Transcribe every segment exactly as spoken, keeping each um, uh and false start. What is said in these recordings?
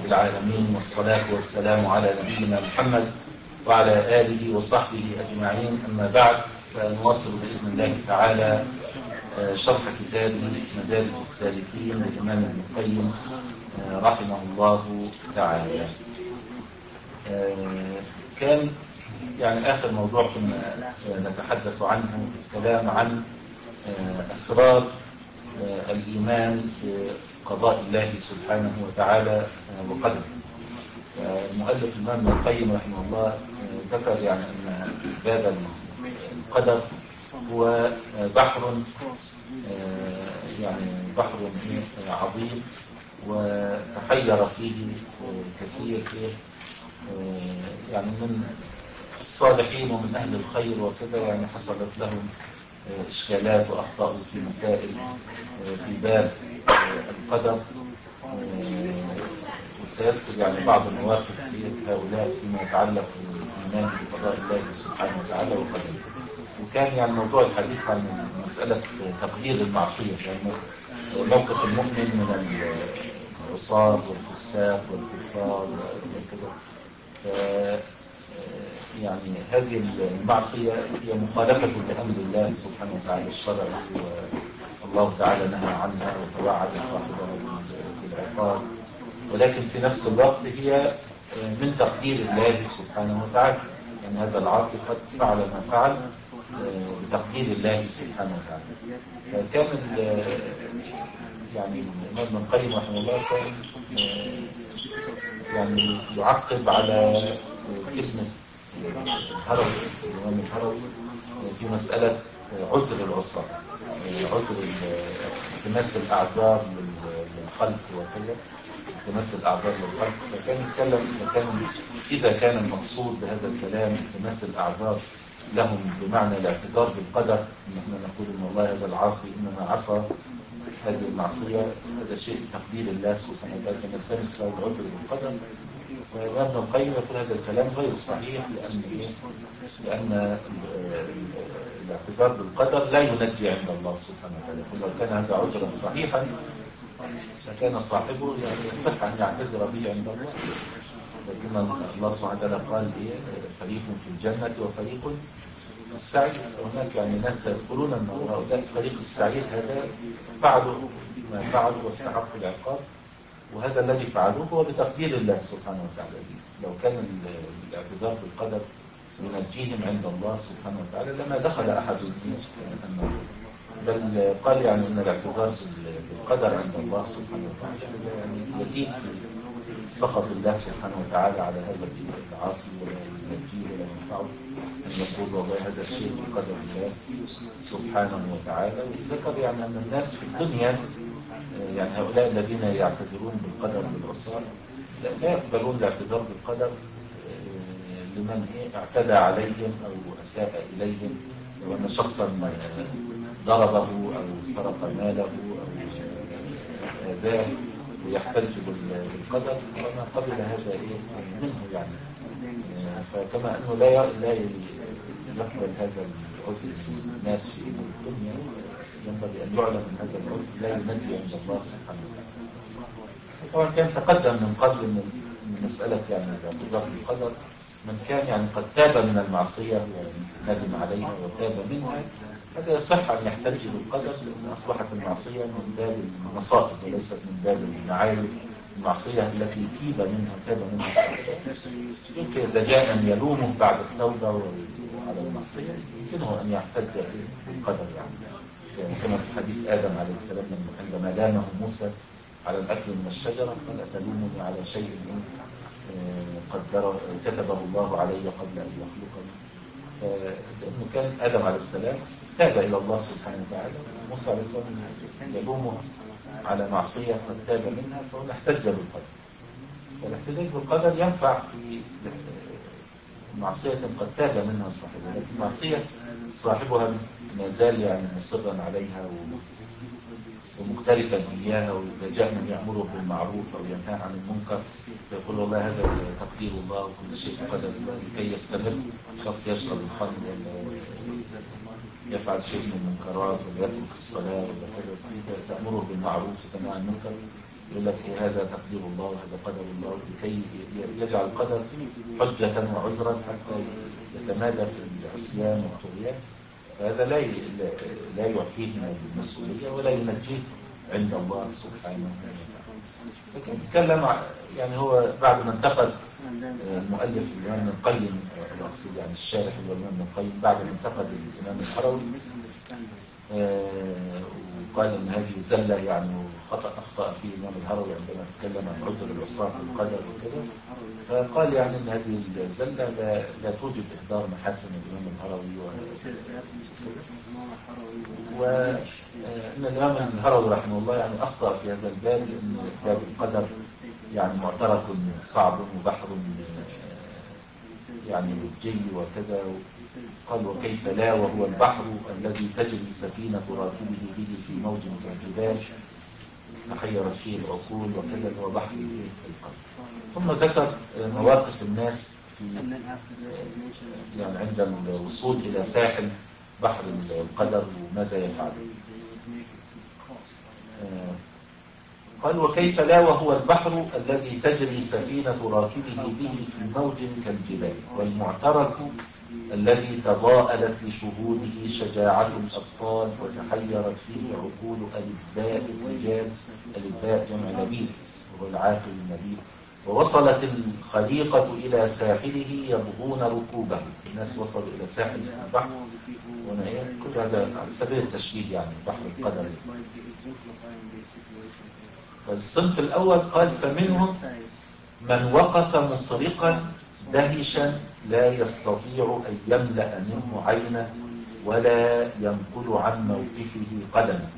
العالمين، والصلاة والسلام على نبينا محمد وعلى آله وصحبه أجمعين. أما بعد، فنواصل بإذن الله تعالى شرح كتاب مدارج السالكين للإمام ابن القيم رحمه الله تعالى. كان يعني آخر موضوع كنا نتحدث عنه الكلام عن أسرار الإيمان بقضاء الله سبحانه وتعالى وقدره. المؤلف الإمام ابن القيم رحمه الله ذكر يعني أن باب القدر هو بحر يعني بحر عظيم، وتحير فيه كثير يعني من الصالحين ومن أهل الخير وكذا، يعني حصلت لهم إشكالات وأخطاء في مسائل في باب القدر، وسيذكر يعني بعض المواقف لهؤلاء فيما يتعلق بالإيمان بقضاء الله سبحانه وتعالى وقدره. وكان يعني موضوع الحديث عن مسألة تقدير المعصية، يعني موقف المؤمن من العصاة والفساق والكفار وكذا. يعني هذه المعصية هي مخالفة لأمر الله سبحانه وتعالى الشرعي، والله تعالى نهى عنها وتوعد صاحبها بالعقاب، ولكن في نفس الوقت هي من تقدير الله سبحانه وتعالى. يعني هذا العاصي قد فعل ما فعل بتقدير الله سبحانه وتعالى. فكان يعني الإمام ابن القيم رحمه الله كان يعني يعقب على كلمة الهروي الإمام الهروي في مسألة عذر العصاة، عذر التماس الأعذار للخلق وكذا، التماس الأعذار للخلق. فكان يتكلم فكان إذا كان المقصود بهذا الكلام التماس الأعذار لهم بمعنى الاعتذار بالقدر، ان احنا نقول ان والله هذا العاصي انما عصى هذه المعصية، هذا شيء تقدير الله سبحانه وتعالى، فنلتمس له العذر بالقدر. وابن القيم يقول هذا الكلام غير صحيح، لأن لأن الاعتذار بالقدر لا ينجي عند الله سبحانه وتعالى. لو كان هذا عذرا صحيحا فكان صاحبه يعني يصح أن يعتذر به عند الله، لكن الله سبحانه وتعالى قال إيه؟ فريق في الجنة وفريق في السعير. هناك يعني ناس يقولون أن هؤلاء فريق السعير هذا فعلوا ما فعلوا واستحقوا العقاب، وهذا الذي فعلوه هو بتقدير الله سبحانه وتعالى. لو كان الاعتذار بالقدر ينجيهم عند الله سبحانه وتعالى لما دخل أحد النار. بل قال يعني أن الاعتذار بالقدر عند الله سبحانه وتعالى يعني يزيد في سخط الله سبحانه وتعالى على هذا العاصي، ولا ينجيه ولا ينفعه أن يقول والله هذا الشيء بقدر الله سبحانه وتعالى. وذكر يعني أن الناس في الدنيا يعني هؤلاء الذين يعتذرون بالقدر بالعصاة لا يقبلون الاعتذار بالقدر لمن اعتدى عليهم أو أساء إليهم، لو أن شخصا ضربه أو سرق ماله أو آذاه ويحتج بالقدر، فما قبل هذا إيه منه يعني. فكما أنه لا لا يقبل هذا العذر من الناس في الدنيا، ينبغي أن يعلم أن هذا العذر لا ينجي عند الله سبحانه وتعالى. طبعا كان تقدم من قبل من مسألة يعني الاعتذار بالقدر من كان يعني قد تاب من المعصية وندم عليها وتاب منها، هذا يصح أن يحتج بالقدر، لأن أصبحت المعصية من باب المصائب وليست من باب المعايب. المعصية التي تيب منها تاب منها يمكن إذا جاء أن يلومه بعد التوبة على المعصية يمكنه أن يحتج بالقدر، يعني كما في حديث آدم عليه السلام عندما لامه موسى على الأكل من الشجرة قال أتلومني على شيء قدر كتبه الله علي قبل أن يخلقني. فلأنه كان آدم عليه السلام تاب إلى الله سبحانه وتعالى، موسى عليه السلام يلومه على معصية قد تاب منها، فهو احتج بالقدر. فالاحتجاج بالقدر ينفع في معصية قد تاب منها صاحبها، لكن معصية صاحبها ما زال يعني مصرا عليها ومختلفا إياها، وإذا جاء من يأمره بالمعروف أو ينهى عن المنكر فيقول والله هذا تقدير الله وكل شيء بقدر الله، لكي يستمر شخص يشرب الخمر ولا يفعل شيء من المنكرات ولا يترك الصلاة ولا كذا، تأمره بالمعروف وتنهى عن المنكر يقول لك إيه هذا تقدير الله وهذا قدر الله، لكي يجعل القدر حجة وعذرا حتى يتمادى في العصيان والطغيان. فهذا لا لا يعفيه من المسؤولية ولا ينجيه عند الله سبحانه وتعالى. لكن نتكلم يعني هو بعد ما انتقد المؤلف الإمام ابن القيم، أقصد يعني الشارح الإمام ابن القيم، بعد ما انتقد الإمام الحروي آه وقال ان هذه زله يعني خطا اخطا فيه الامام الهروي عندما تكلم عن عذر العصاة بالقدر وكده، فقال يعني ان هذه الزله لا, لا توجب اهدار محاسن الامام الهروي، وان الامام الهروي رحمه الله يعني اخطا في هذا الباب، لان باب القدر يعني معترك صعب وبحر يعني لجي وكذا. قال وكيف لا وهو البحر الذي تجري سفينة راكبه به في موج كالجبال تحيرت فيه العقول وكذا، هو بحر القدر. ثم ذكر مواقف الناس في يعني عند الوصول إلى ساحل بحر القدر وماذا يفعل. قال وكيف لا وهو البحر الذي تجري سفينة راكبه به في موج كالجبال، والمعترك الذي تضاءلت لشهوده شجاعة الأبطال وتحيرت فيه عقول ألباء الرجال، ألباء جمع لبيب وهو العاقل النبيل، ووصلت الخليقة إلى ساحله يبغون ركوبه. الناس وصلوا إلى ساحل البحر، كل هذا على سبيل التشبيه يعني بحر القدر. فالصنف الأول قال فمنهم من وقف مطرقا دهشا لا يستطيع أن يملأ منه عينه ولا ينقل عن موقفه قدمه.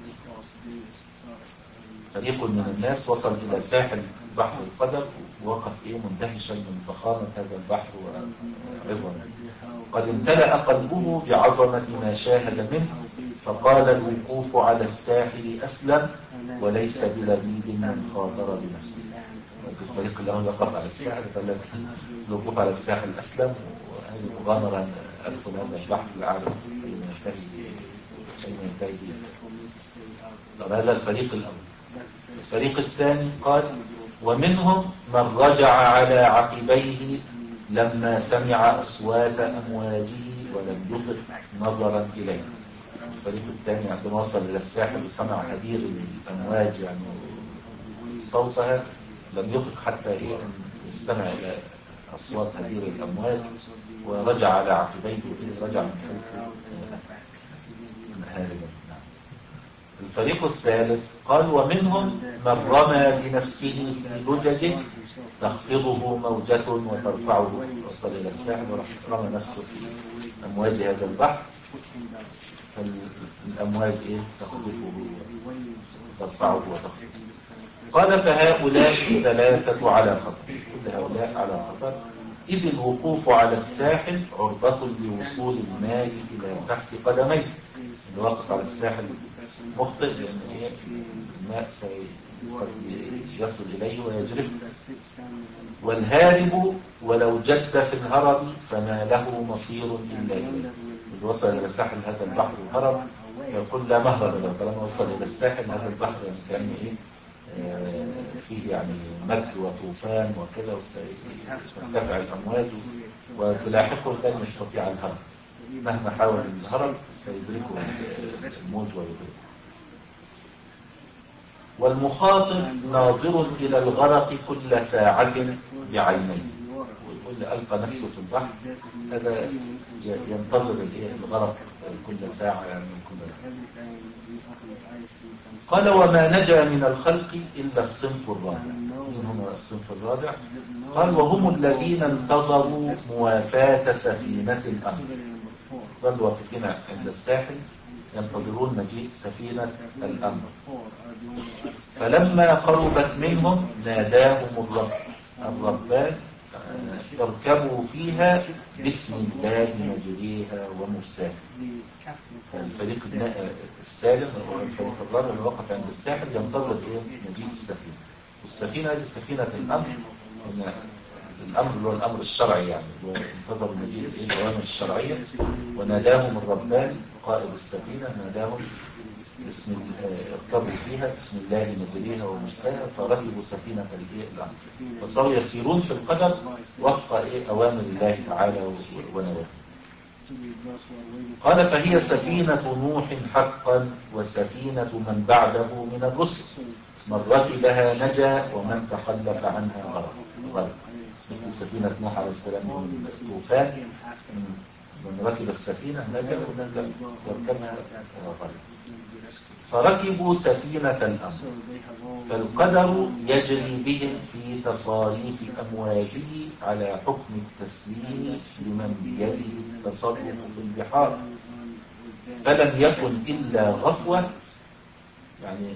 فريق من الناس وصل إلى ساحل بحر القدر ووقف إيه مندهشا من ضخامة هذا البحر وعظمه، قد امتلأ قلبه بعظمة ما شاهد منه، فقال الوقوف على الساحل أسلم وليس بلبيب من خاطر بنفسه. الفريق اللي هو يقف على الساحل قال لك الوقوف على الساحل أسلم، وهذه مغامرة أدخل هذا البحر العارف أين ينتهي به. هذا الفريق الأول. الفريق الثاني قال ومنهم من رجع على عقبيه لما سمع أصوات أمواجه ولم يطق نظرا إليه. الفريق الثاني عندما وصل إلى الساحل وسمع هدير الأمواج يعني صوتها لم يطق حتى إيه أن يستمع إلى أصوات هدير الأمواج، ورجع على عقبيه رجع من حيث هاربا. الفريق الثالث قال ومنهم من رمى بنفسه في لججه تخفضه موجة وترفعه. وصل إلى الساحل ورمى نفسه في أمواج هذا البحر، فالأمواج إيه تخفضه وترفعه وتخفضه. قال فهؤلاء الثلاثة على خطر، كل هؤلاء على خطر، إذ الوقوف على الساحل عرضة لوصول الماء إلى تحت قدميه. الواقف على الساحل مخطئ لأن الماء سيصل إليه ويجرفه. والهارب ولو جد في الهرب فما له مصير إلا إليه. إذ وصل إلى ساحل هذا البحر وهرب يقول لا مهرب له، طالما وصل إلى الساحل هذا البحر كان إيه فيه يعني مد وطوفان وكذا، وسترتفع الأمواج وتلاحقه لن يستطيع الهرب، مهما حاول الهرب سيدركه الموج ويدركه. والمخاطب ناظر إلى الغرق كل ساعة بعينيه، والكل ألقى نفسه في البحر هذا ينتظر الغرق كل ساعة يعني كل. قال وما نجا من الخلق إلا الصنف الرابع. من هم الصنف الرابع؟ قال وهم الذين انتظروا موافاة سفينة الأمر، ظلوا واقفين عند الساحل ينتظرون مجيء سفينة الأمر، فلما قربت منهم ناداهم الرب الربان اركبوا فيها بسم الله مجريها ومرساها. فالفريق السالم هو الفريق الرابع اللي وقف عند الساحل ينتظر ايه مجيء السفينة، والسفينة دي سفينة الأمر، الأمر اللي هو الأمر الشرعي يعني، وانتظروا مجيء الأوامر الشرعية. وناداهم الربان قائد السفينة ناداهم بسم اركبوا فيها بسم الله مجريها ومرساها فركبوا سفينة الأمر وصاروا يسيرون في القدر وفق إيه أوامر الله تعالى ونواهيه. قال فهي سفينة نوح حقا وسفينة من بعده من الرسل، من ركبها نجا ومن تخلف عنها غرق غرق مثل سفينة نوح عليه السلام من الطوفان، من ركب السفينة نجا ومن يركبها غرق. فركبوا سفينة الأمر فالقدر يجري بهم في تصاريف أمواجه على حكم التسليم لمن بيده التصرف في البحار، فلم يكن إلا غفوة، يعني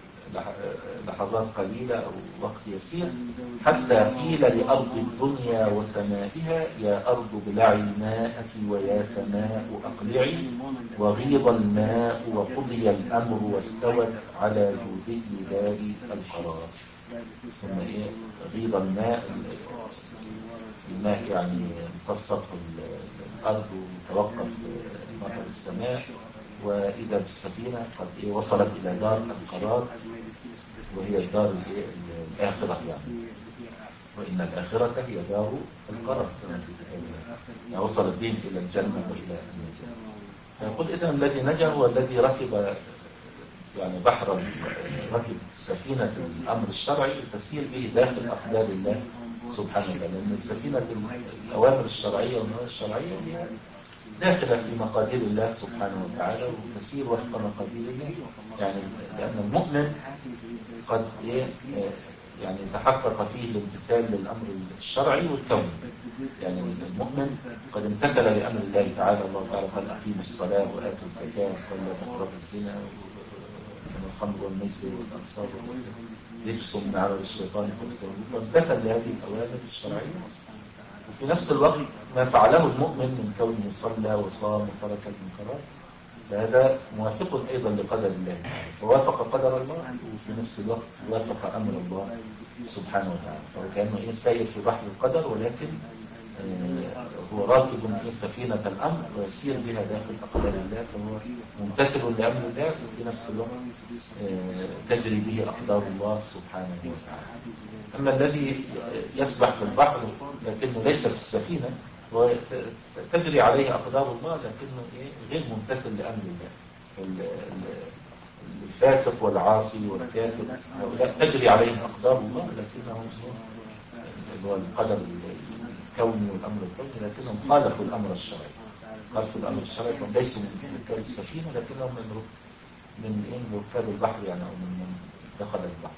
لحظات قليلة أو وقت يسير، حتى قيل لأرض الدنيا وسمائها يا أرض ابلعي ماءك ويا سماء أقلعي، وغيض الماء وقضي الأمر واستوت على جوده دار القرار. ثم إيه غيض الماء، الماء يعني امتص الأرض وتوقف مطر السماء، وإذا بالسفينة قد إيه وصلت إلى دار القرار وهي الدار الآخرة، يعني وإن الآخرة هي دار القرار كما في كتاب الله، يعني وصلت بهم إلى الجنة وإلى الجنة. فيقول إذن الذي نجا هو الذي ركب يعني بحر، ركب سفينة الأمر الشرعي تسير به داخل أقدار الله سبحانه وتعالى، لأن السفينة الأوامر الشرعية والنواهي الشرعية هي داخلة في مقادير الله سبحانه وتعالى وتسير وفق مقادير الله، يعني لأن المؤمن قد يعني تحقق فيه الامتثال للأمر الشرعي والكوني، يعني المؤمن قد امتثل لأمر الله تعالى. الله تعالى قال أقيموا الصلاة وآتوا الزكاة وقال لا تقربوا الزنا والخمر والميسر والأنصاب رجس من عمل الشيطان فاجتنبوه، فامتثل لهذه الأوامر الشرعية. وفي نفس الوقت ما فعله المؤمن من كونه صلى وصام وترك المنكرات فهذا موافق أيضا لقدر الله، فوافق قدر الله وفي نفس الوقت وافق أمر الله سبحانه وتعالى، فكأنه إيه سير في بحر القدر، ولكن آه هو راكب إيه سفينة الأمر ويسير بها داخل أقدار الله، فهو ممتثل لأمر الله وفي نفس الوقت آه تجري به أقدار الله سبحانه وتعالى. أما الذي يسبح في البحر لكنه ليس في السفينة وتجري عليه أقدار الله لكنه إيه غير ممتثل لأمر الله، الفاسق والعاصي والكافر هؤلاء تجري عليهم أقدار الله لكنهم اللي هو القدر الكوني والأمر الكوني لكنهم خالفوا الأمر الشرعي، خالفوا الأمر الشرعي ليسوا من ركاب السفينة لكنهم من من إيه من ركاب البحر، يعني أو من من دخل البحر.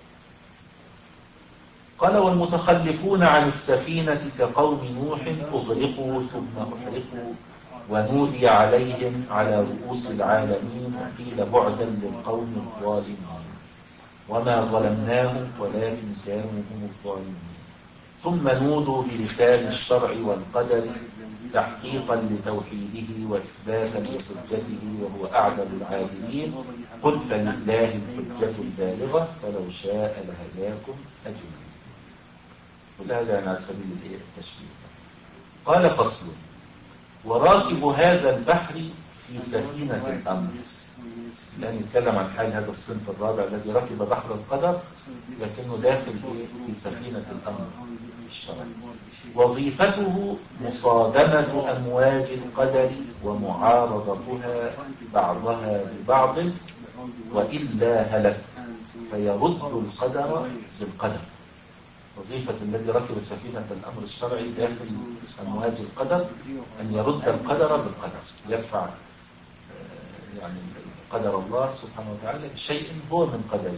قال والمتخلفون عن السفينة كقوم نوح أغرقوا ثم أحرقوا ونودي عليهم على رؤوس العالمين وقيل بعدا للقوم الظالمين وما ظلمناهم ولكن كانوا هم الظالمين، ثم نودوا بلسان الشرع والقدر تحقيقا لتوحيده وإثباتا لحجته وهو أعدل العادلين، قل فلله الحجة البالغة فلو شاء لهداكم أجمعين. كل هذا على سبيل التشبيه. قال فصل وراكب هذا البحر في سفينة الأمر، الآن يتكلم عن حال هذا الصنف الرابع الذي ركب بحر القدر لكنه داخل في سفينة الأمر الشرعي. وظيفته مصادمة أمواج القدر ومعارضتها بعضها ببعض وإلا هلك فيرد القدر بالقدر. وظيفة الذي ركب سفينة الأمر الشرعي داخل أمواج القدر أن يرد القدر بالقدر، يدفع يعني قدر الله سبحانه وتعالى بشيء هو من قدره.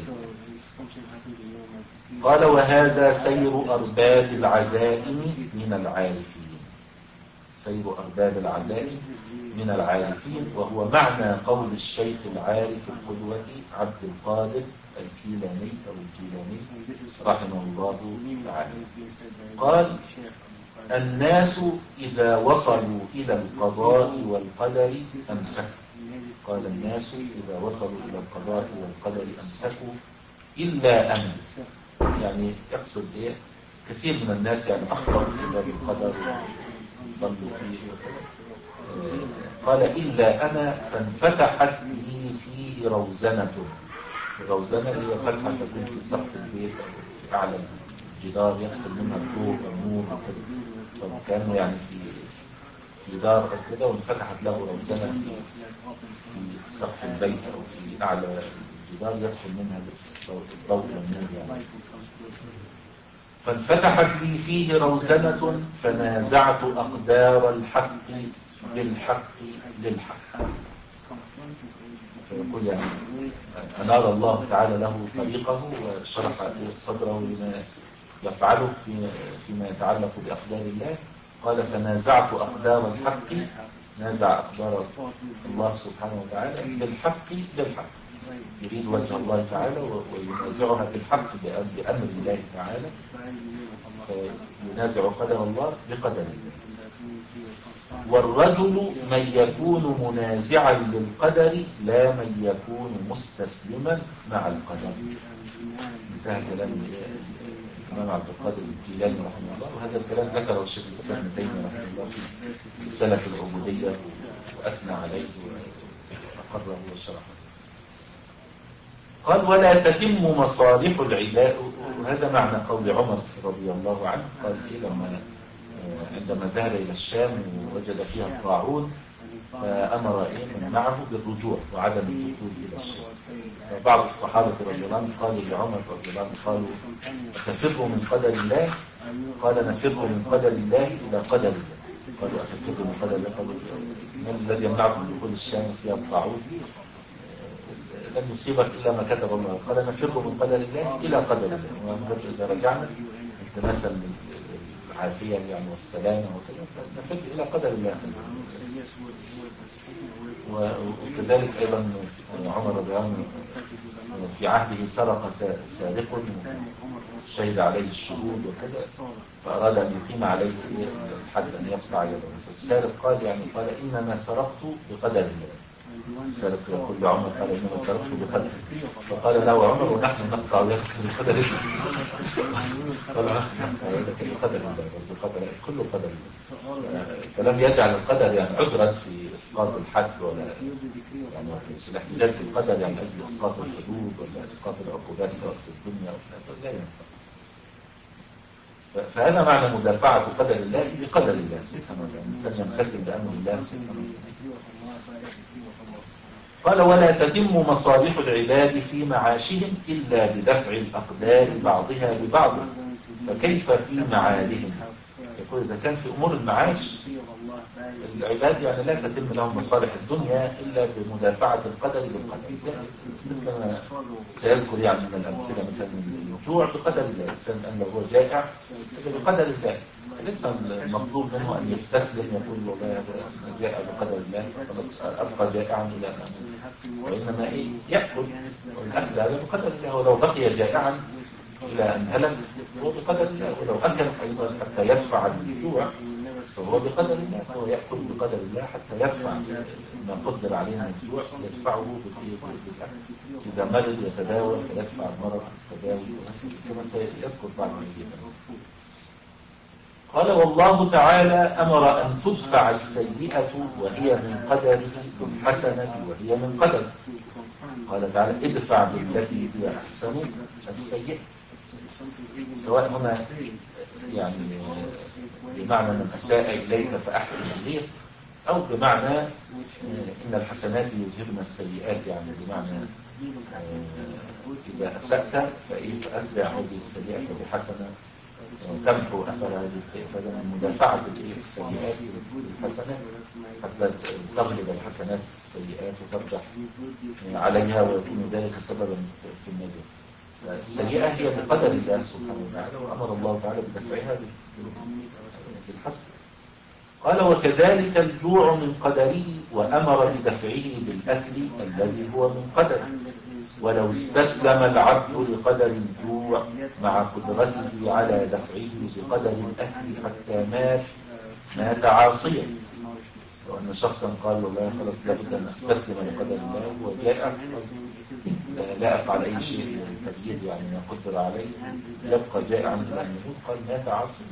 قال وهذا سير أرباب العزائم من العارفين، سير أرباب العزائم من العارفين، وهو معنى قول الشيخ العارف القدوة عبد القادر الكيلاني أو الكيلاني رحمه الله تعالى. قال الناس إذا وصلوا إلى القضاء والقدر أمسكوا، قال الناس إذا وصلوا إلى القضاء والقدر أمسكوا إلا أنا، يعني يقصد إيه كثير من الناس يعني أخطأوا في باب القدر ضلوا فيه وكذا. قال إلا أنا فانفتحت لي فيه فيه روزنة. الروزنة هي فتحة تكون في سقف البيت أو في أعلى الجدار يدخل منها الضوء والنور وكده، فكانه يعني في في دار أو كده، وانفتحت له روزنة في سقف البيت أو في أعلى الجدار يدخل منها الضوء والنور يعني. فانفتحت لي فيه روزنة فنازعت أقدار الحق بالحق للحق. فيقول يعني أنار الله تعالى له طريقه وشرح صدره لما يفعله فيما يتعلق بأقدار الله. قال فنازعت أقدار الحق، نازع أقدار الله سبحانه وتعالى بالحق للحق، يريد وجه الله تعالى وينازعها بالحق بأمر الله تعالى، فينازع قدر الله بقدر الله. والرجل من يكون منازعا للقدر لا من يكون مستسلما مع القدر. انتهى كلام الإمام عبد القادر الجيلاني رحمه الله، وهذا الكلام ذكره الشيخ الإسلام ابن تيمية رحمه الله في سلف العبودية وأثنى عليه وأقره وشرحه. قال ولا تتم مصالح العباد، وهذا معنى قول عمر رضي الله عنه. قال إيه لما عندما ذهب إلى الشام ووجد فيها الطاعون فأمر إيه من معه بالرجوع وعدم الدخول إلى الشام. فبعض الصحابة رضي الله عنهم قالوا لعمر رضي الله عنه قالوا أتفر من قدر الله؟ قال نفر من قدر الله إلى قدر الله. قالوا أتفر من قدر الله؟ قالوا من الذي يمنعكم من دخول الشام فيها الطاعون؟ لن يصيبك إلا ما كتب الله. قال نفر من قدر الله إلى قدر الله، ونقول إذا رجعنا التماسا العافية يعني والسلامة وكذا نفر إلى قدر الله. وكذلك أيضا عمر رضي الله عنه في عهده سرق سارق شهد عليه الشهود وكذا، فأراد أن يقيم عليه الحد أن يقطع يده. السارق قال يعني قال إنما سرقت بقدر الله. السارق يقول لعمر قال إنما سرقت بقدر، فقال له عمر ونحن نقطع يدك بقدر الله. قال نقطع يدك بقدر الله، بقدر كل قدر الله. فلم يجعل القدر يعني عذرا في إسقاط الحد ولا يعني في الاحتجاج بالقدر يعني أجل إسقاط الحدود ولا إسقاط العقوبات سواء في الدنيا أو في الآخرة، لا ينفع. فهذا معنى مدافعة قدر الله بقدر الله سبحانه وتعالى، الإنسان يمتثل بأمر الله سبحانه وتعالى. قال ولا تتم مصالح العباد في معاشهم إلا بدفع الأقدار بعضها ببعض، فكيف في معادهم؟ يقول إذا كان في أمور المعاش العباد يعني لا تتم لهم مصالح الدنيا إلا بمدافعة القدر بالقدر، مثل ما سيذكر يعني من الأمثلة مثلا الجوع بقدر الله. الإنسان أن لو هو جائع بقدر الله، ليس المطلوب منه أن يستسلم يقول والله هذا جائع بقدر الله خلاص أبقى جائعا إلى أن أموت، وإنما إيه يأكل، والأكل هذا بقدر الله، ولو بقي جائعا إلى أن هلك هو بقدر الله، ولو أكل أيضا حتى يدفع الجوع فهو بقدر الله، فهو يأكل بقدر الله حتى يدفع ما قدر عليه من الجوع يدفعه بالأكل. إذا مرض يتداوى فيدفع المرض التداوي كما سيذكر بعد ذلك. قال والله تعالى أمر أن تدفع السيئة وهي من قدره بالحسنة وهي من قدر. قال تعالى ادفع بالتي هي أحسن السيئة، سواء هنا يعني بمعنى من أساء إليك فأحسن إليه، أو بمعنى إن الحسنات يذهبن السيئات، يعني بمعنى إذا أسأت فأتبع هذه السيئة بحسنة تمحو أثر هذه السيئة. فهذا من مدافعة السيئات بالحسنات حتى تغلب الحسنات السيئات وترجح عليها ويكون ذلك سببا في النجاة. السيئة هي بقدر الله سبحانه وتعالى، وأمر الله تعالى بدفعها بالحسن. قال وكذلك الجوع من قدره وأمر بدفعه بالأكل الذي هو من قدره، ولو استسلم العبد لقدر الجوع مع قدرته على دفعه بقدر الأكل حتى مات مات عاصيا. لو أن شخصا قال والله خلاص لابد أن أستسلم لقدر الله وجاء لا أفعل أي شيء تبديد يعني ما قدر عليه يبقى جائعا إلى أن يموت، قال مات عاصيا.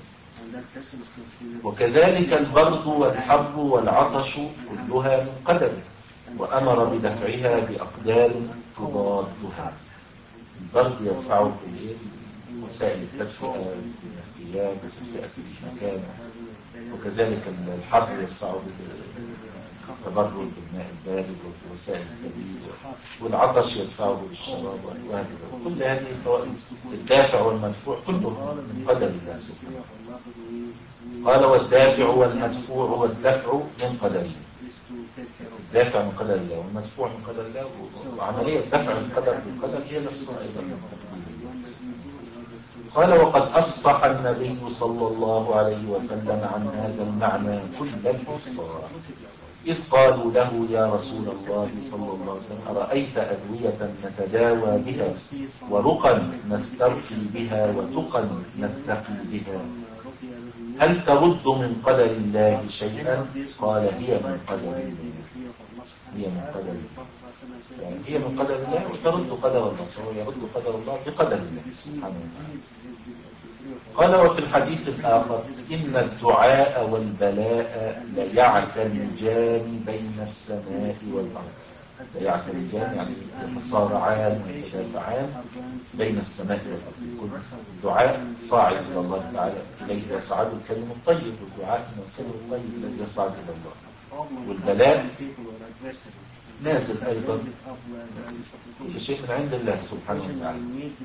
وكذلك البرد والحر والعطش كلها من قدره، وأمر بدفعها بأقدار تضادها. الضرب يدفعه في وسائل التدفئة من الثياب وتدفئة المكان، وكذلك الحر يدفعه بالتبرد بالماء البارد ووسائل التبريد، والعطش يدفعه بالشراب وهكذا. كل هذه سواء الدافع والمدفوع كله من قدر الله سبحانه. قال والدافع والمدفوع والدفع من قدر الله. الدافع من قدر الله والمدفوع من قدر الله، وعملية دفع القدر بالقدر هي نفسها أيضا من تقدير الله. قال وقد أفصح النبي صلى الله عليه وسلم عن هذا المعنى كل الإفصاح، إذ قالوا له يا رسول الله صلى الله عليه وسلم أرأيت أدوية نتداوى بها ورقا نسترقي بها وتقا نتقي بها، هل ترد من قدر الله شيئا؟ قال هي من قدر الله. هي من قدر الله، يعني هي من قدر الله وترد قدر الله، سواء يرد قدر الله بقدر الله سبحانه وتعالى. قال وفي الحديث الآخر إن الدعاء والبلاء ليعتلجان بين السماء والأرض. ليعتلجان يعني يتصارعان ويتدافعان بين السماء والأرض. الدعاء صاعد إلى الله تعالى، إليه يصعد الكلم الطيب، والدعاء من الكلم الطيب الذي يصعد إلى الله. والبلاء نازل أيضا كل شيء من عند الله سبحانه وتعالى.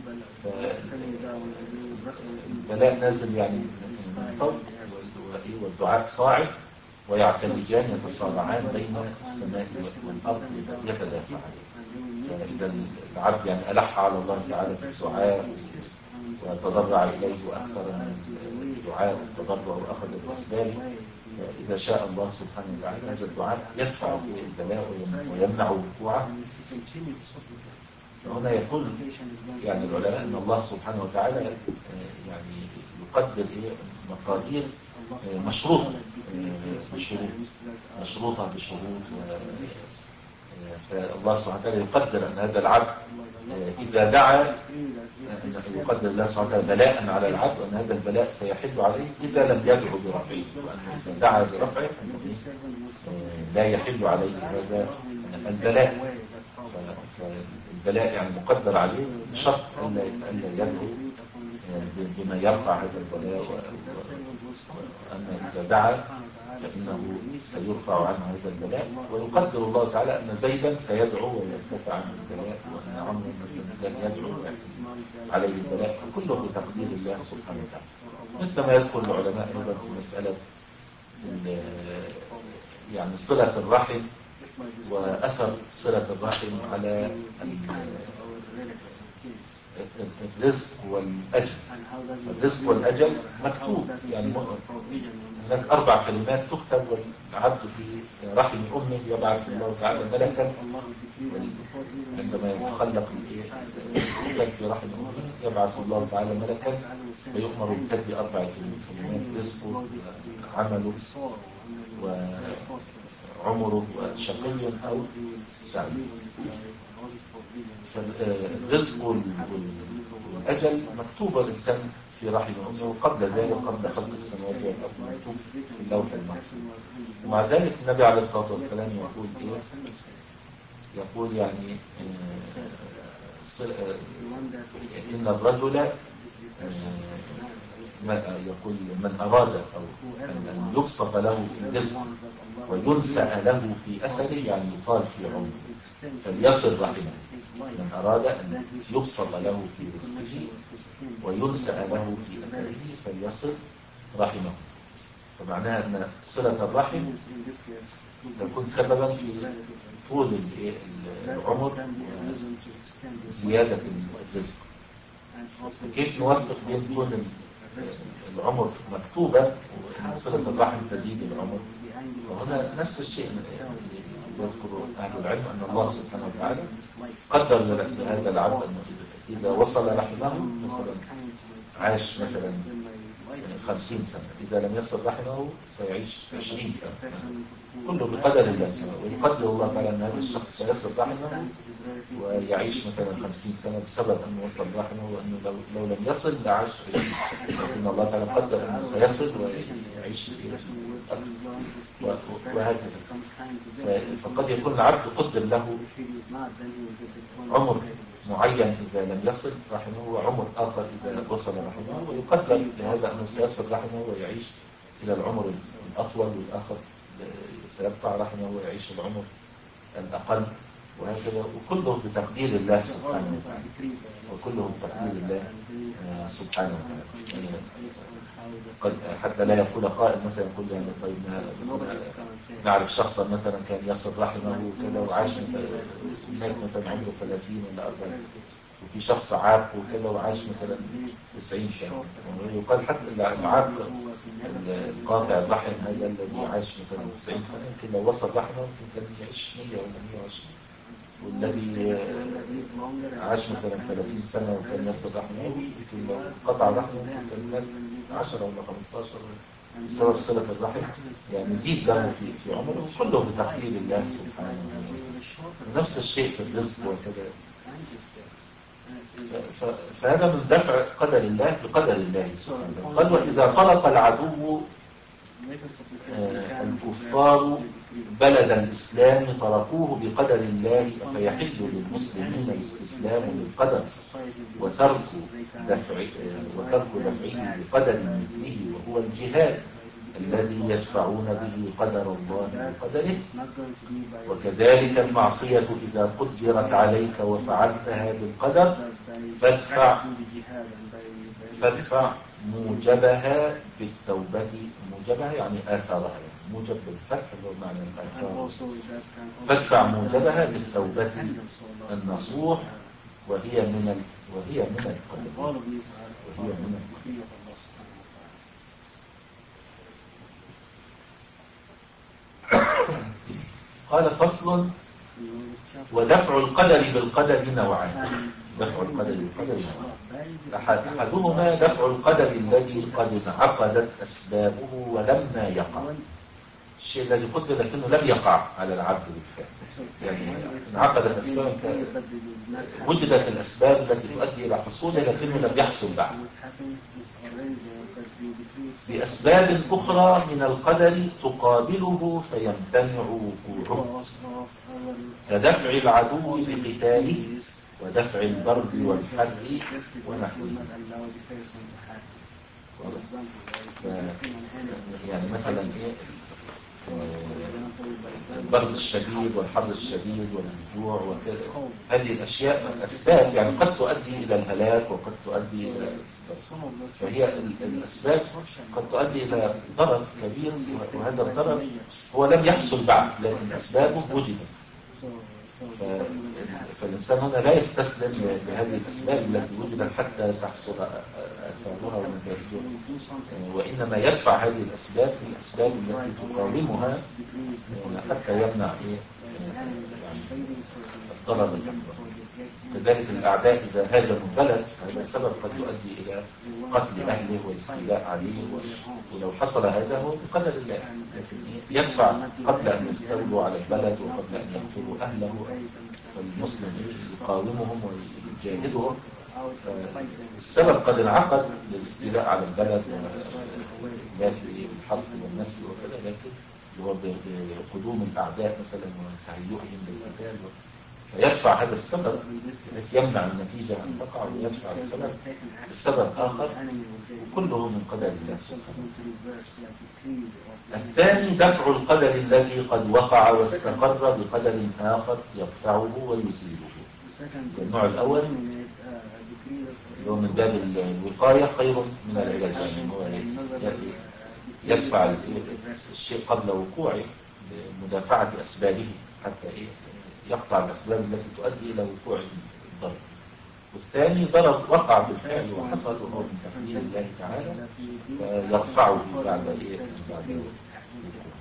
البلاء نازل يعني من فوق، والدعاء صاعد، ويعتلجان يتصارعان بين السماء والأرض يتدافعان. فإذا العبد يعني ألح على الله تعالى في الدعاء وتضرع إليه وأكثر من الدعاء والتضرع وأخذ الأسباب، إذا شاء الله سبحانه وتعالى هذا الدعاء يدفع البلاء ويمنع وقوعه. هنا يقول يعني العلماء أن الله سبحانه وتعالى يعني يقدر مقادير مشروطة بشروط مشروطة بشروط فالله سبحانه وتعالى يقدر أن هذا العبد إذا دعا، يقدر الله سبحانه وتعالى بلاء على العبد، وأن هذا البلاء سيحل عليه إذا لم يدعو برفعه، وأنه إذا دعا برفعه لا يحل عليه هذا البلاء. فالبلاء يعني مقدر عليه بشرط أن يدعو بما يرفع هذا البلاء، وأن إذا دعا فإنه سيرفع عنه هذا البلاء. ويقدر الله تعالى أن زيدا سيدعو ويرتفع عنه البلاء، وأن عمرو مثلا لن يدعو عليه البلاء، فكله بتقدير الله سبحانه وتعالى. مثل ما يذكر العلماء أيضا في مسألة يعني صلة الرحم وأثر صلة الرحم على الرزق والأجل. الرزق والأجل مكتوب، يعني هناك أربع كلمات تكتب والعبد في رحم أمه يبعث الله تعالى ملكا، عندما يتخلق الإنسان في رحم أمه يبعث الله تعالى ملكا ويؤمر بكتب أربع كلمات: رزقه وعمله وعمره وشقي أو سعيد. فالرزق والأجل مكتوب الإنسان في رحم أمه، وقبل ذلك قبل خلق السماوات والأرض مكتوب في اللوح المحفوظ. ومع ذلك النبي عليه الصلاة والسلام يقول إيه؟ يقول يعني إن الرجل يقول من أراد أو أن يبسط له في الرزق وينسأ له في أثره، يعني يطال في عمره، فليصل رحمه. من أراد أن يبسط له في رزقه وينسأ له في أثره فليصل رحمه. فمعناها أن صلة الرحم تكون سببا في طول العمر وزيادة الرزق. كيف نوفق بين كون العمر مكتوبة وأن صلة الرحم تزيد العمر؟ وهنا نفس الشيء يذكر أهل العلم أن الله سبحانه وتعالى قدر لهذا العبد أنه إذا وصل رحمه مثلا عاش مثلا خمسين سنة، إذا لم يصل رحمه سيعيش عشرين سنة، كله بقدر الله سبحانه. ويقدر الله تعالى أن هذا الشخص سيصل رحمه ويعيش مثلا خمسين سنة بسبب أنه وصل رحمه، وأنه لو, لو لم يصل لعاش عشرين، لكن الله تعالى قدر أنه سيصل ويعيش وهكذا. فقد يكون العبد قدر له عمر معين إذا لم يصل رحمه، وعمر آخر إذا وصل رحمه، ويقدر لهذا أنه سيصل رحمه ويعيش إلى العمر الأطول، والآخر سيبقى رحمه ويعيش العمر الأقل، وهكذا. وكله بتقدير الله سبحانه وتعالى، وكله بتقدير الله سبحانه وتعالى. قد حتى لا يقول قائل مثلا يقول يعني طيب نعرف شخصا مثلا كان يصل رحمه وكذا وعاش مات مثلا عمره ثلاثين ولا أربعين، وفي شخص عاق وكذا وعاش مثلا تسعين سنة. يقال حتى العاق القاطع الرحم هذا الذي عاش مثلا تسعين سنة يمكن لو وصل رحمه يمكن كان يعيش مية ولا مية وعشرين، والذي عاش مثلا ثلاثين سنة وكان يصل رحمه يمكن لو قطع رحمه يمكن كان عشرة ولا خمستاشر بسبب صلة الرحم، يعني زيد له في في عمره، وكله بتقدير الله سبحانه وتعالى. نفس الشيء في الرزق وكذا. فهذا من دفع قدر الله بقدر الله سبحانه. قال وإذا طلق العدو الكفار بلد الإسلام تركوه بقدر الله، فيحل للمسلمين الاستسلام للقدر وترك دفع وترك دفعه بقدر مثله، وهو الجهاد الذي يدفعون به قدر الله بقدره. وكذلك المعصية إذا قدرت عليك وفعلتها بالقدر فادفع فادفع موجبها بالتوبة. موجبها يعني آثارها، يعني موجب بالفتح اللي هو معنى الآثار. فادفع موجبها بالتوبة النصوح، وهي من ال... وهي من القدر وهي من القدر. قال فصل ودفع القدر بالقدر نوعان. دفع القدر بالقدر نوعان، أحدهما دفع القدر الذي قد انعقدت أسبابه ولما يقع، الشيء الذي قدر لكنه لم يقع على العبد بالفعل، يعني انعقدت أسباب، وجدت الأسباب التي تؤدي إلى حصوله لكنه لم يحصل بعد، بأسباب أخرى من القدر تقابله فيمتنع وقوعه، كدفع العدو بقتاله ودفع البرد والحر ونحوه. يعني مثلا ايه البرد الشديد والحر الشديد والجوع وكذا، هذه الأشياء أسباب يعني قد تؤدي إلى الهلاك وقد تؤدي إلى السبب. فهي الأسباب قد تؤدي إلى ضرر كبير، وهذا الضرر هو لم يحصل بعد لكن أسبابه وجدت. فالإنسان هنا لا يستسلم لهذه الأسباب التي وجدت حتى تحصل آثارها ونتائجها، وإنما يدفع هذه الأسباب الأسباب التي تقاومها حتى يمنع الضرر الأكبر. كذلك الأعداء إذا هاجموا البلد هذا السبب قد يؤدي إلى قتل أهله والاستيلاء عليه، ولو حصل هذا هو بقدر الله، لكن يدفع قبل أن يستولوا على البلد وقبل أن يقتلوا أهله، فالمسلم يقاومهم ويجاهدهم. السبب قد انعقد للاستيلاء على البلد والحرث والنسل وكذا، لكن هو بقدوم الأعداء مثلا وتهيئهم للقتال، فيدفع هذا السبب الذي يمنع النتيجة أن تقع، ويدفع السبب بسبب آخر، وكله من قدر الله سبحانه. الثاني دفع القدر الذي قد وقع واستقر بقدر آخر يدفعه ويزيله. النوع الأول هو من باب الوقاية خير من العلاج، يعني هو يدفع الشيء قبل وقوعه بمدافعة أسبابه حتى إيه يقطع الأسباب التي تؤدي إلى وقوع الضرر. والثاني ضرر وقع بالفعل وحصل وهو من تقدير الله تعالى فيرفعه بعد إيه بعد وقوعه.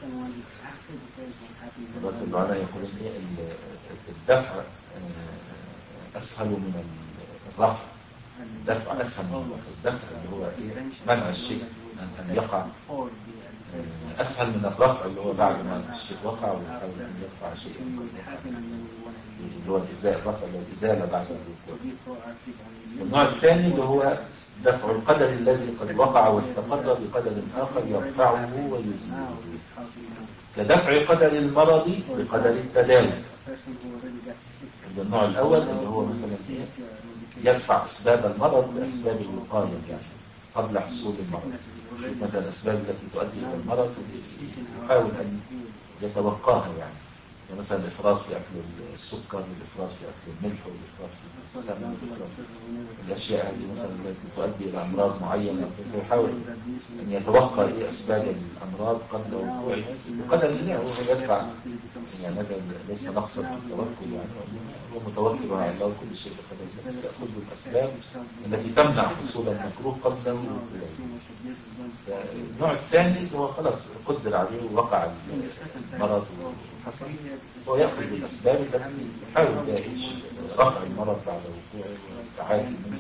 العلماء يقولون إيه الدفع أسهل من الرفع، دفع أسهل من الرفع. الدفع اللي هو إيه؟ منع الشيء أن يقع أسهل من الرفع اللي هو بعد ما الشيء وقع ويحاول أن يرفع شيء اللي هو الإزالة، الرفع اللي هو الإزالة بعد الوقوع. النوع الثاني اللي هو دفع القدر الذي قد وقع واستقر بقدر آخر يرفعه ويزيله، كدفع قدر المرض بقدر التداوي. النوع الأول اللي هو مثلا إيه؟ يدفع أسباب المرض بأسباب الوقاية يعني قبل حصول المرض. شوف مثلا الأسباب التي تؤدي إلى المرض يحاول أن يتوقاها يعني. يعني مثلا الإفراط في أكل السكر، الإفراط في أكل الملح، والإفراط في السمن، والإفراط في الأشياء هذه مثلا التي تؤدي إلى أمراض معينة، فيحاول أن يتوقع إيه أسباب الأمراض قبل وقوعها بقدر الله. وهو يدفع يعني هذا ليس نقصا في التوكل يعني، هو متوكل على الله وكل شيء بقدر الله، بس يأخذ بالأسباب التي تمنع حصول المكروه قبل وقوعه. النوع الثاني هو خلاص قدر عليه ووقع المرض وحصل، هو يأخذ بالأسباب التي يحاول بها رفع المرض بعد وقوعه والتعافي منه.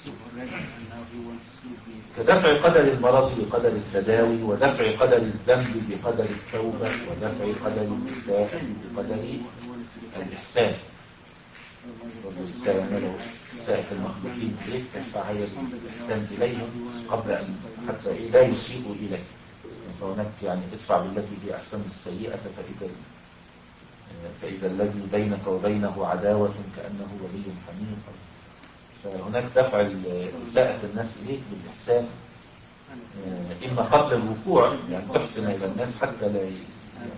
كدفع قدر المرض بقدر التداوي، ودفع قدر الذنب بقدر التوبة، ودفع قدر الإساءة بقدر الإحسان. والإساءة لو إساءة المخلوقين إليك تدفع هي الإحسان إليهم قبل أن حتى لا يسيئوا إليك. فهناك يعني ادفع بالتي هي أحسن السيئة فإذا فإذا الذي بينك وبينه عداوة كأنه ولي حميم. فهناك دفع إساءة الناس إليك بالإحسان، إما قبل الوقوع يعني تحسن إلى الناس حتى لا يعني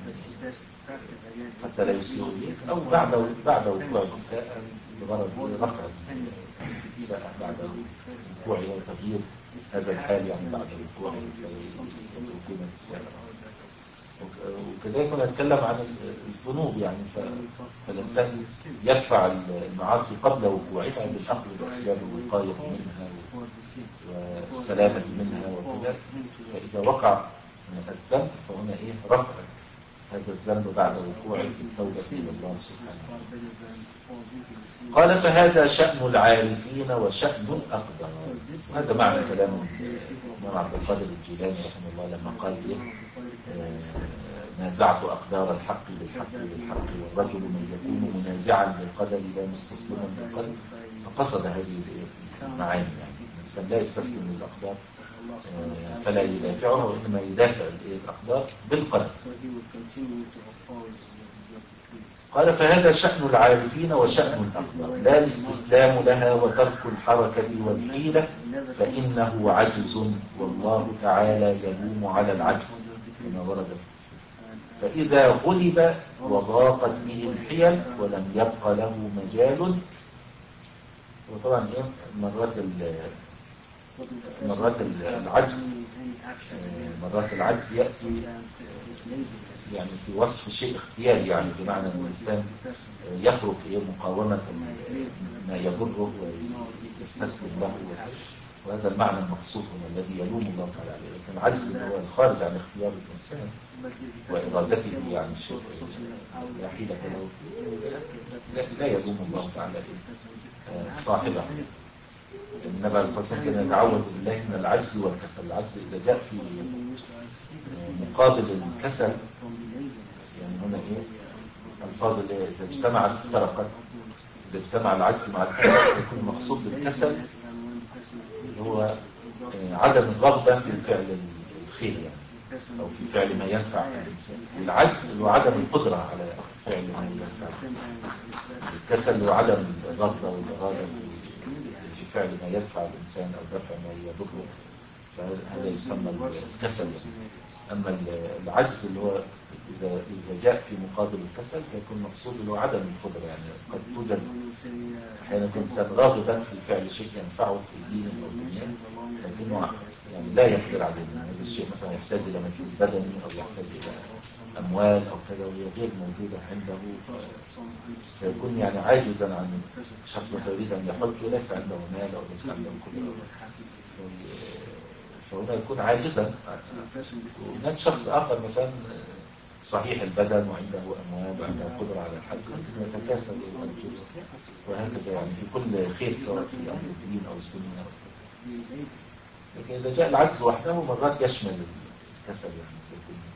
حتى لا يسيئوا إليك، أو بعد بعد وقوع الإساءة بغرض رفع الإساءة بعد وقوعها وتغيير هذا الحال يعني بعد وقوعها ويكون الإساءة. وكذلك نتكلم عن الذنوب يعني، فالإنسان يدفع المعاصي قبل وقوعها بالأخذ بأسباب الوقاية منها والسلامة منها وكذا. فإذا وقع الذنب فهنا إيه؟ رفع هذا الذنب بعد وقوعه بالتوبة إلى الله سبحانه. قال فهذا شأن العارفين وشأن الأقدار. هذا معنى كلام الإمام عبد القادر الجيلاني رحمه الله لما قال إيه؟ نازعت أقدار الحق بالحق بالحق، والرجل من يكون منازعا للقدر لا مستسلما للقدر. فقصد هذه المعاني يعني الإنسان لا يستسلم للأقدار فلا يدافعها، وإنما يدافع الأقدار بالقدر. قال فهذا شأن العارفين وشأن الأقدار، لا الاستسلام لها وترك الحركة والحيلة، فإنه عجز، والله تعالى يلوم على العجز كما ورد. فإذا غلب وضاقت به الحيل ولم يبق له مجال. وطبعا إيه مرات مرات العجز مرات العجز يأتي يعني في وصف شيء اختياري يعني، بمعنى أن الإنسان يترك إيه مقاومة ما يضره ويستسلم له، وهذا المعنى المقصود هنا الذي يلوم الله تعالى عليه. لكن العجز اللي هو الخارج عن اختيار الإنسان وإرادته يعني شيء لا حيلة له لا, لا يلوم الله تعالى صاحبه. النبي عليه الصلاة والسلام كان يتعوذ بالله من العجز والكسل. العجز إذا جاء في مقابل الكسل يعني هنا إيه الفاظ اللي إذا اجتمعت افترقت. إذا اجتمع العجز مع الكسل يكون المقصود بالكسل اللي هو عدم الرغبة في فعل الخير يعني، أو في فعل ما ينفع الإنسان. والعجز اللي هو عدم القدرة على فعل ما ينفع الإنسان. الكسل اللي هو عدم الرغبة والإرادة في فعل ما ينفع الإنسان أو دفع ما يضره، فهذا يسمى الكسل. أما العجز اللي هو إذا إذا جاء في مقابل الكسل فيكون مقصود اللي هو عدم القدرة يعني. قد توجد أحيانا يكون الإنسان راغبا في فعل شيء ينفعه في دينه أو دنياه، لكنه يعني لا يقدر عليه. هذا الشيء مثلا يحتاج إلى مجهود بدني أو يحتاج إلى أموال أو كذا وهي غير موجودة عنده، فيكون يعني عاجزا عن شخص يريد أن يحج ليس عنده مال أو ليس عنده قدرة، فهنا يكون عاجزا. وهناك شخص آخر مثلا صحيح البدن وعنده أموال وعنده قدرة على الحج أنتم يتكاسل ويؤجر وهكذا يعني في كل خير سواء في أمر الدين أو الدنيا. لكن إذا جاء العجز وحده مرات يشمل الكسل يعني في الدنيا.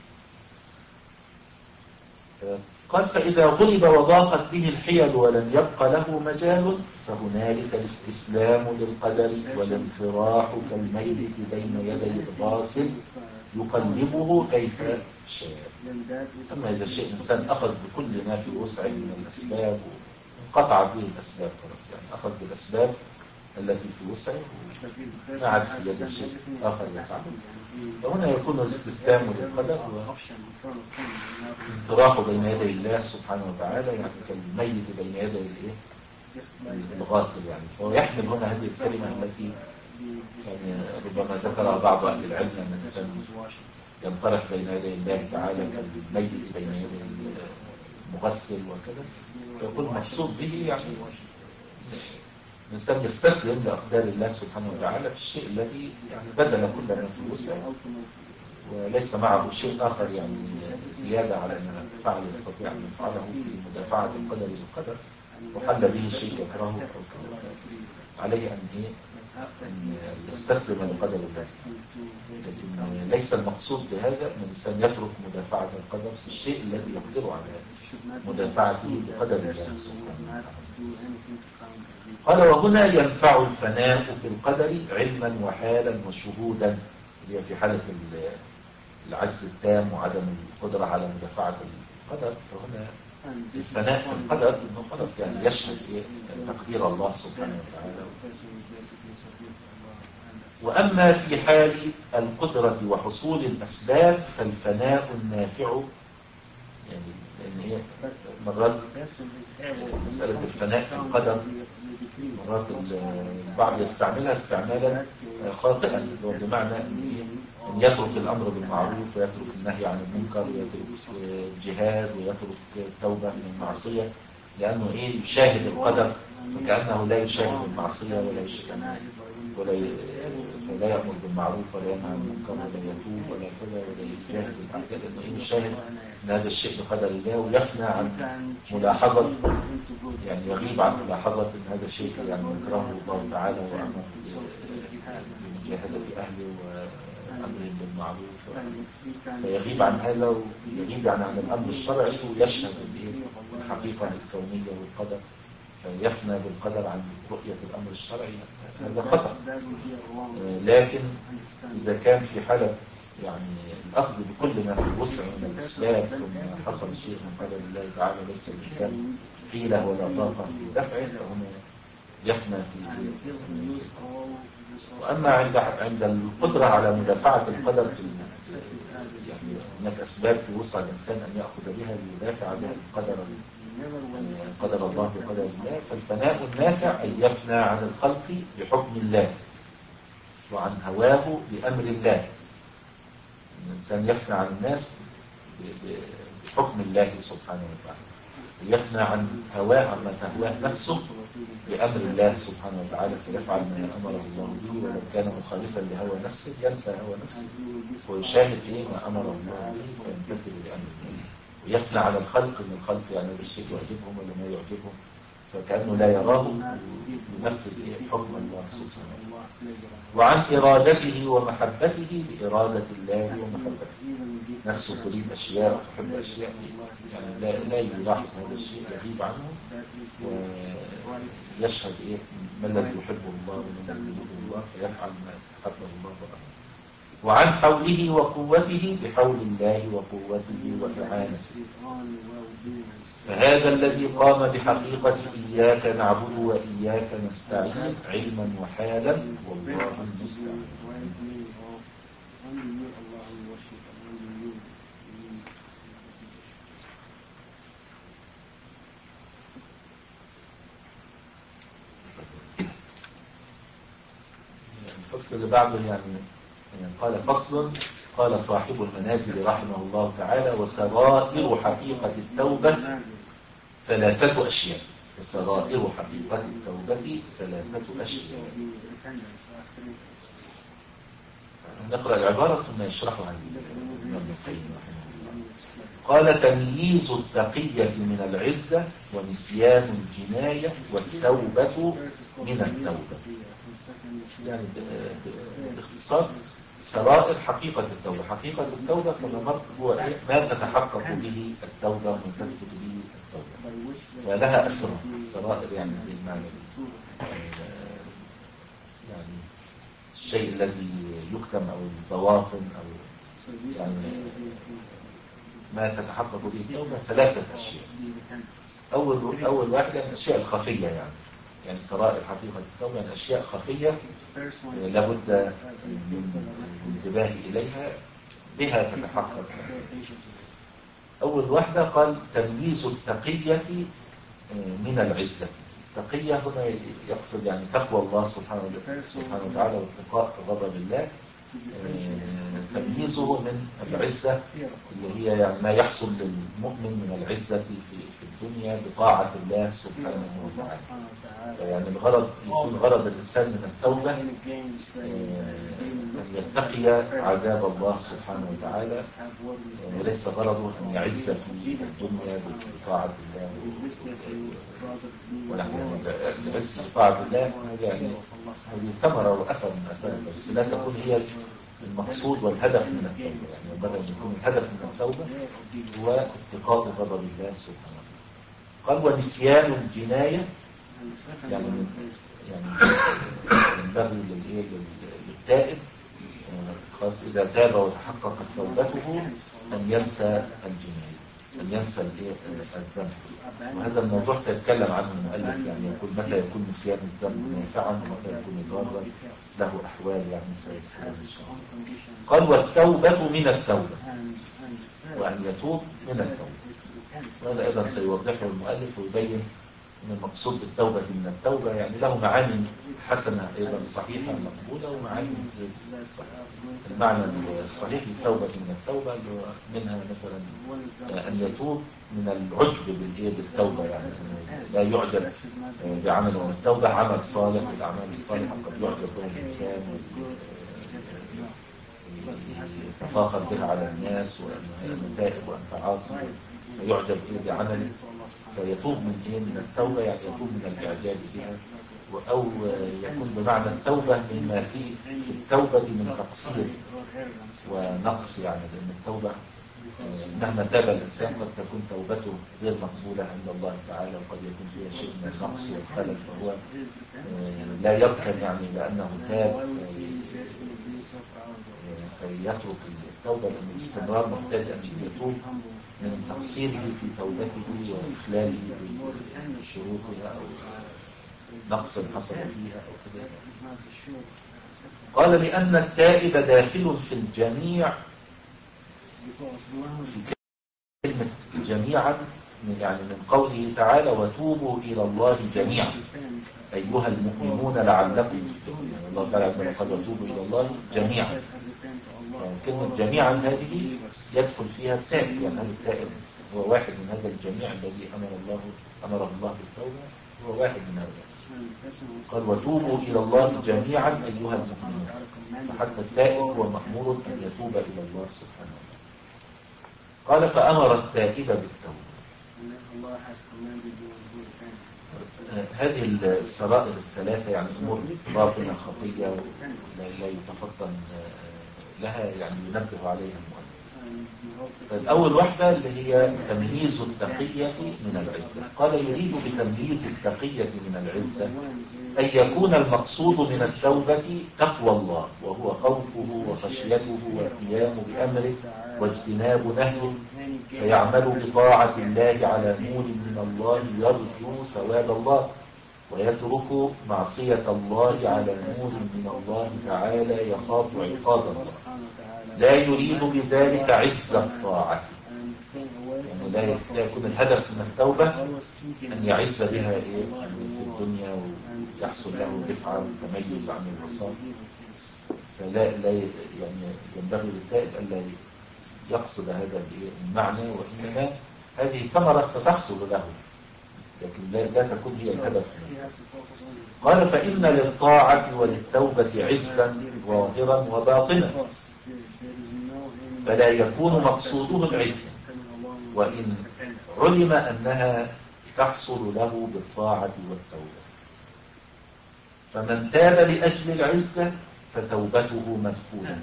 قال فإذا غلب وضاقت به الحيل ولم يبق له مجال فهنالك الاستسلام للقدر والانخراح كالميت بين يدي الغاسل يقلبه كيف شاء. أما إذا الشيء إنسان أخذ بكل ما في وسعه من الأسباب وانقطع به الأسباب خلاص يعني أخذ بالأسباب التي في وسعه ما عاد في يد الشيء آخر يفعله. فهنا يكون الاستسلام للقدر وانطراحه بين يدي الله سبحانه وتعالى يعني كالميت بين يدي الايه الغاسل يعني. فهو يحمل هنا هذه الكلمة التي يعني ربما ذكرها بعض أهل العلم أن الإنسان ينطرح بين يدي الله تعالى كالميت بين يدي المغسل وكذا. فيكون مقصود به يعني الإنسان يستسلم لأقدار الله سبحانه وتعالى في الشيء الذي يعني بذل كل ما في وسعه وليس معه شيء آخر يعني زيادة على ما فعل يستطيع أن يفعله في مدافعة القدر بالقدر وحل به الشيء يكرهه أو كذا. عليه أن إيه أن يستسلم لقدر الله. لكن ليس المقصود بهذا أن الإنسان يترك مدافعة القدر في الشيء الذي يقدر على مدافعته بقدر الله سبحانه وتعالى. قال وهنا ينفع الفناء في القدر علما وحالا وشهودا هي في حالة العجز التام وعدم القدرة على مدافعة القدر. فهنا الفناء في القدر انه خلاص يعني يشهد تقدير الله سبحانه وتعالى. واما في حال القدرة وحصول الاسباب فالفناء النافع يعني لان هي مرات مسألة الفناء في القدر مرات البعض يستعملها استعمالا خاطئا بمعنى ان يترك الامر بالمعروف ويترك النهي عن المنكر ويترك الجهاد ويترك التوبة من المعصية لانه ايه يشاهد القدر فكأنه لا يشاهد المعصية ولا يشاهد ولا فلا يأمر بالمعروف ولا ينهى عن المنكر ولا يتوب ولا كذا ولا يجاهد الاعداء لانه ايه يشاهد ان هذا الشيء بقدر الله ويفنى عن ملاحظة يعني يغيب عن ملاحظة ان هذا الشيء يعني يكرهه الله تعالى وامر بمجاهدة اهله وامرهم بالمعروف فيغيب عن هذا ويغيب يعني عن الامر الشرعي ويشهد الحقيقة الكونية والقدر فيفنى بالقدر عن رؤية الامر الشرعي. هذا خطأ. لكن اذا كان في حالة يعني الأخذ بكل ما في الوسع من الأسباب ثم حصل شيء من قدر الله تعالى ليس الإنسان حيلة ولا طاقة في دفعه فهنا يفنى في. وأما عند عند القدرة على مدافعة القدر في يعني هناك أسباب في وسع الإنسان أن يأخذ بها ليدافع بها القدر قدر الله بقدر الله. فالفناء النافع أن يفنى عن الخلق بحكم الله وعن هواه بأمر الله. الإنسان يفنى عن الناس بحكم الله سبحانه وتعالى ويفنى عن هواه عما تهواه نفسه بأمر الله سبحانه وتعالى فيفعل ما أمره الله به ولو كان مخالفا لهوى نفسه ينسى هوى نفسه ويشاهد إيه ما أمره الله به فيمتثل بأمر الله ويفنى على الخلق من الخلق يعني هذا الشيء يعجبهم ولا ما يعجبهم فكأنه لا يراه ينفذ إيه حكم الله سبحانه وتعالى. وعن إرادته ومحبته بإرادة الله ومحبته نفسه تريد أشياء وتحب أشياء يعني لا, لا يلاحظ هذا الشيء يغيب عنه ويشهد إيه ما الذي يحبه الله وما الذي يريده الله فيفعل ما حبه الله وأمره. وعن حوله وقوته بحول الله وقوته وإعانته فهذا الذي قام بحقيقة إياك نعبد وإياك نستعين علما وحالا والله المستعان. الفصل اللي بعده يعني قال فصل قال صاحب المنازل رحمه الله تعالى وسرائر حقيقة التوبة ثلاثة أشياء. وسرائر حقيقة التوبة ثلاثة أشياء. نقرأ العبارة ثم يشرحها الإمام القيم رحمه الله. قال تمييز التقية من العزة ونسيان الجناية والتوبة من التوبة. يعني باختصار سرائر حقيقة التوبة. حقيقة التوبة كما مر هو إيه؟ ما تتحقق به التوبة ومن تثبت به التوبة، ولها أسرار. السرائر يعني زي ما يعني الشيء الذي يكتم أو البواطن أو يعني ما تتحقق به التوبة ثلاثة أشياء. أول أول واحدة الأشياء الخفية، يعني يعني سرائر حقيقة التوبة، يعني أشياء خفية لابد من الانتباه إليها بها تتحقق. أول واحدة قال تمييز التقية من العزة. التقية هنا يقصد يعني تقوى الله سبحانه وتعالى واتقاء غضب الله، تمييزه من العزة اللي هي يعني ما يحصل للمؤمن من العزة في في الدنيا بطاعة الله سبحانه وتعالى. يعني الغرض يكون غرض الإنسان من التوبة أن يتقي عذاب الله سبحانه وتعالى، وليس غرضه أن يعز في الدنيا بطاعة الله ونحن العز بطاعة الله. يعني هذه ثمرة وأثر من أثار، بس لا تكون هي المقصود والهدف من التوبة. يعني بدل أن يكون الهدف من التوبة هو اتقاء غضب الله سبحانه وتعالى. قال ونسيان الجناية، يعني يعني ينبغي للايه للتائب خاص اذا تاب وتحققت توبته ان ينسى الجناية، ان ينسى الذنب. وهذا الموضوع سيتكلم عنه المؤلف، يعني يقول متى يكون نسيان الذنب نافعا ومتى يكون ضارا، له احوال يعني سيذكرها ان شاء الله. قال والتوبة من التوبة، وان يتوب من التوبة. وهذا ايضا سيوضحه المؤلف ويبين ان المقصود بالتوبة من التوبة يعني له معاني حسنة ايضا صحيحة مقبولة، ومعاني المعنى الصحيح للتوبة من التوبة اللي هو منها مثلا ان يتوب من العجب بالتوبة، يعني لا يعجب بعمل من التوبة عمل صالح، والاعمال الصالحة قد يعجب بها الانسان يتفاخر بها على الناس وأن تائب وأن عاصي فيعجب إيه بعمله، فيتوب من إيه من التوبة، يعني يتوب من الإعجاب بها، أو يكون بمعنى التوبة مما فيه في التوبة من تقصير ونقص. يعني لأن التوبة مهما تاب الإنسان قد تكون توبته غير مقبولة عند الله تعالى، وقد يكون فيها شيء من النقص والخلل، فهو لا يركن يعني لأنه تاب فيترك التوبة، لأنه باستمرار محتاج أن يتوب من تقصيره في توبته وإخلاله بشروطها أو نقص حصل فيها أو كذا. قال لأن التائب داخل في الجميع، في كلمة جميعا يعني من قوله تعالى وتوبوا إلى الله جميعا أيها المؤمنون لعلكم تفلحون. يعني الله تعالى عندما قال وتوبوا إلى الله جميعا، كلمة جميعا هذه يدخل فيها التائب، يعني هذا التائب هو واحد من هذا الجميع الذي أمر الله أمره الله بالتوبة، هو واحد من هذا. قال وتوبوا إلى الله جميعا أيها المؤمنون، فحتى التائب هو مأمور أن يتوب إلى الله سبحانه وتعالى. قال فأمر التائب بالتوبة. هذه السرائر الثلاثة يعني أمور باطنة خفية لا يتفطن لها، يعني ينبه عليها المؤلف. الأول واحدة اللي هي تمييز التقية من العزة. قال يريد بتمييز التقية من العزة أن يكون المقصود من التوبة تقوى الله، وهو خوفه وخشيته والقيام بأمره واجتناب نهيه، فيعمل بطاعة الله على نور من الله يرجو ثواب الله، ويترك معصية الله على نور من الله تعالى يخاف عقاب الله، لا يريد بذلك عز الطاعة. يعني لا يكون الهدف من التوبة أن يعز بها إيه في الدنيا ويحصل له رفعة وتميز عن العصاة، فلا لا يعني ينبغي للتائب ألا يقصد هذا المعنى، وإنما هذه ثمرة ستحصل له، لكن لا, لا تكون هي الهدف. قال فإن للطاعة وللتوبة عزا ظاهرا وباطنا، فلا يكون مقصوده العزة. وإن علم أنها تحصل له بالطاعة والتوبة. فمن تاب لأجل العزة فتوبته مدخولة.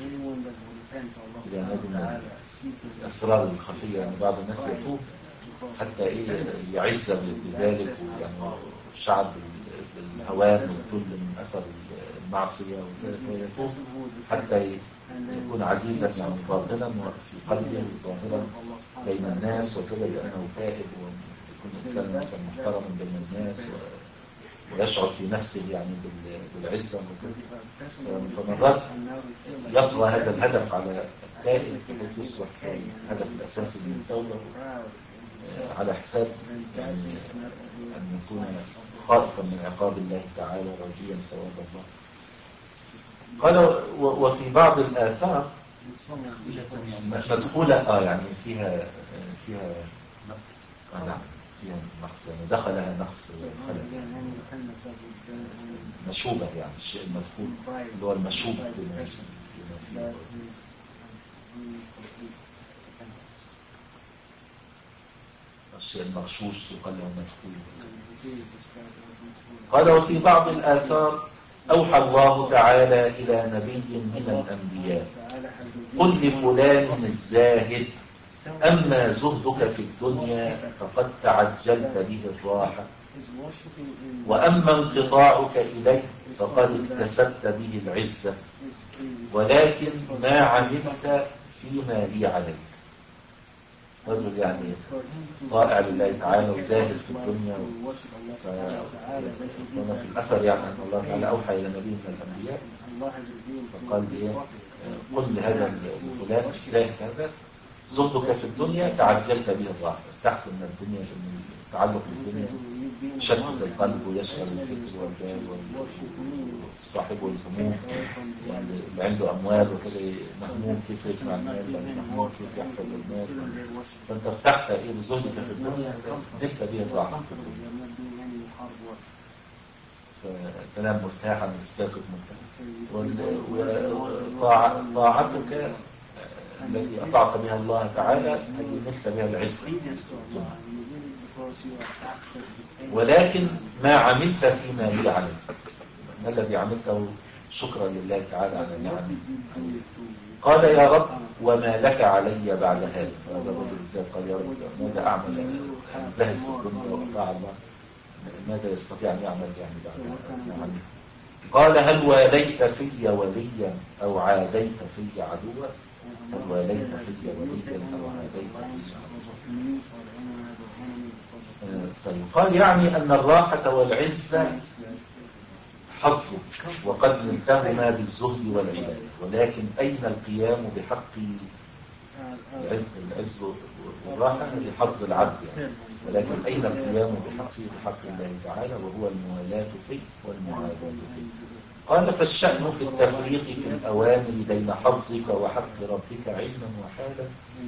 يعني الأسرار الخفية، يعني بعض الناس يتوب حتى إيه يعز بذلك، ويعني الشعب بالهوان والذل من أثر المعصية وكذا، فيتوب حتى يكون عزيزا يعني باطنا في قلبه وظاهرا بين الناس وكذا، لأنه تائب ويكون إنسانا محترما بين الناس ويشعر في نفسه يعني بالعزة وكذا. فمرات يطغى هذا الهدف على التائب بحيث يصبح الهدف الأساسي من التوبة على حساب يعني أن يكون خائفا من عقاب الله تعالى راجيا ثواب الله. قال وفي بعض الآثار مدخولة اه يعني فيها فيها نقص، آه نعم فيها نقص، يعني دخلها نقص مشوبة، يعني الشيء المدخول اللي هو المشوب بما فيه. الشيء المغشوش يقال له مدخول. قال وفي بعض الآثار أوحى الله تعالى إلى نبي من الأنبياء قل لفلان الزاهد أما زهدك في الدنيا فقد تعجلت به الراحة، وأما انقطاعك إليه فقد اكتسبت به العزة، ولكن ما عملت فيما لي عليك. رجل يعني طائع لله تعالى وزاهد في الدنيا، وما في الأثر يعني أن الله تعالى أوحى إلى نبي من الأنبياء فقال إيه قل لهذا الفلان الزاهد هذا زهدك في الدنيا تعجلت به الراحة، ارتحت من الدنيا، لأن التعلق بالدنيا يشتت القلب ويشغل الفكر والبال والصاحب والهموم، يعني اللي عنده أموال وكذا مهموم كيف يجمع المال، مهموم كيف يحفظ المال، فأنت ارتحت إيه بزهدك في الدنيا نلت به الراحة في الدنيا، فتنام مرتاحا وتستيقظ مرتاحا. وطاعتك التي أطعت بها الله تعالى هذه نلت بها العزة، ولكن ما عملت فيما لي عليك، ما الذي عملته شكرا لله تعالى على نعمه. قال يا رب وما لك علي بعد هذا. هذا الرجل الزاهد قال يا رب ماذا أعمل، زاهد في الدنيا وأطاع الله، ماذا يستطيع أن يعمل يعني بعد نعمه. قال هل واليت في وليا أو عاديت في عدوا، هل واليت في وليا أو عاديت في عدوا. طيب قال يعني أن الراحة والعزة حظك وقد نلتهما بالزهد والعبادة، ولكن أين القيام بحق العز والراحة؟ هذه حظ العبد يعني. ولكن أين القيام بحق بحق الله تعالى وهو الموالاة فيه والمعاداة فيه. قال فالشأن في التفريق في الأوامر بين حظك وحق ربك علما وحالا،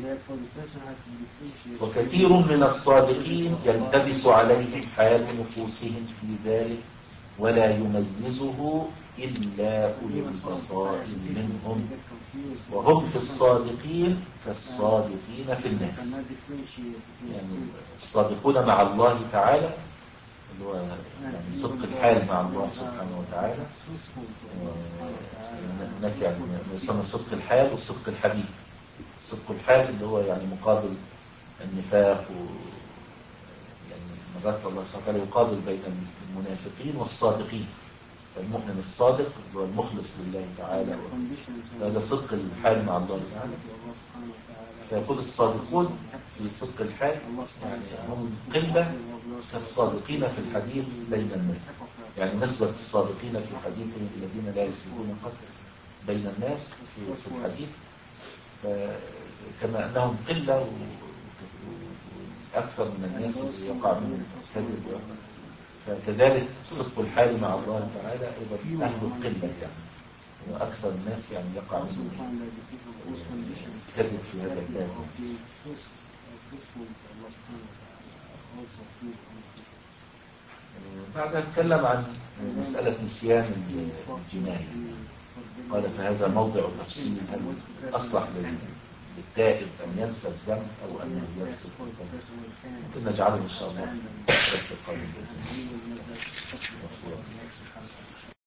وكثير من الصادقين يلتبس عليهم حال نفوسهم في ذلك ولا يميزه إلا أولي البصائر منهم، وهم في الصادقين كالصادقين في الناس. يعني الصادقون مع الله تعالى اللي هو يعني صدق الحال مع الله سبحانه وتعالى، هناك يعني يسمى صدق الحال وصدق الحديث. صدق الحال اللي هو يعني مقابل النفاق، و يعني مرات الله سبحانه وتعالى يقابل بين المنافقين والصادقين، المؤمن الصادق اللي هو المخلص لله تعالى، هذا صدق الحال مع الله تعالى. فيقول الصادقون في صدق الحال يعني هم قلة كالصادقين في الحديث بين الناس، يعني نسبة الصادقين في حديثهم الذين لا يسلكون قط بين الناس في الحديث، كما أنهم قلة أكثر من الناس اللي يقع منهم كذب، فكذلك صدق الحال مع الله تعالى أيضا أهل القلة، يعني وأكثر الناس يعني يقع منهم كذب في هذا الباب. بعد أتكلم عن مسألة نسيان الجناية. قال فهذا موضع تفصيل هل أصلح للتائب أن ينسى الذنب أو أن يذكر ممكن نجعله إن شاء الله في الدرس القادم بإذن الله.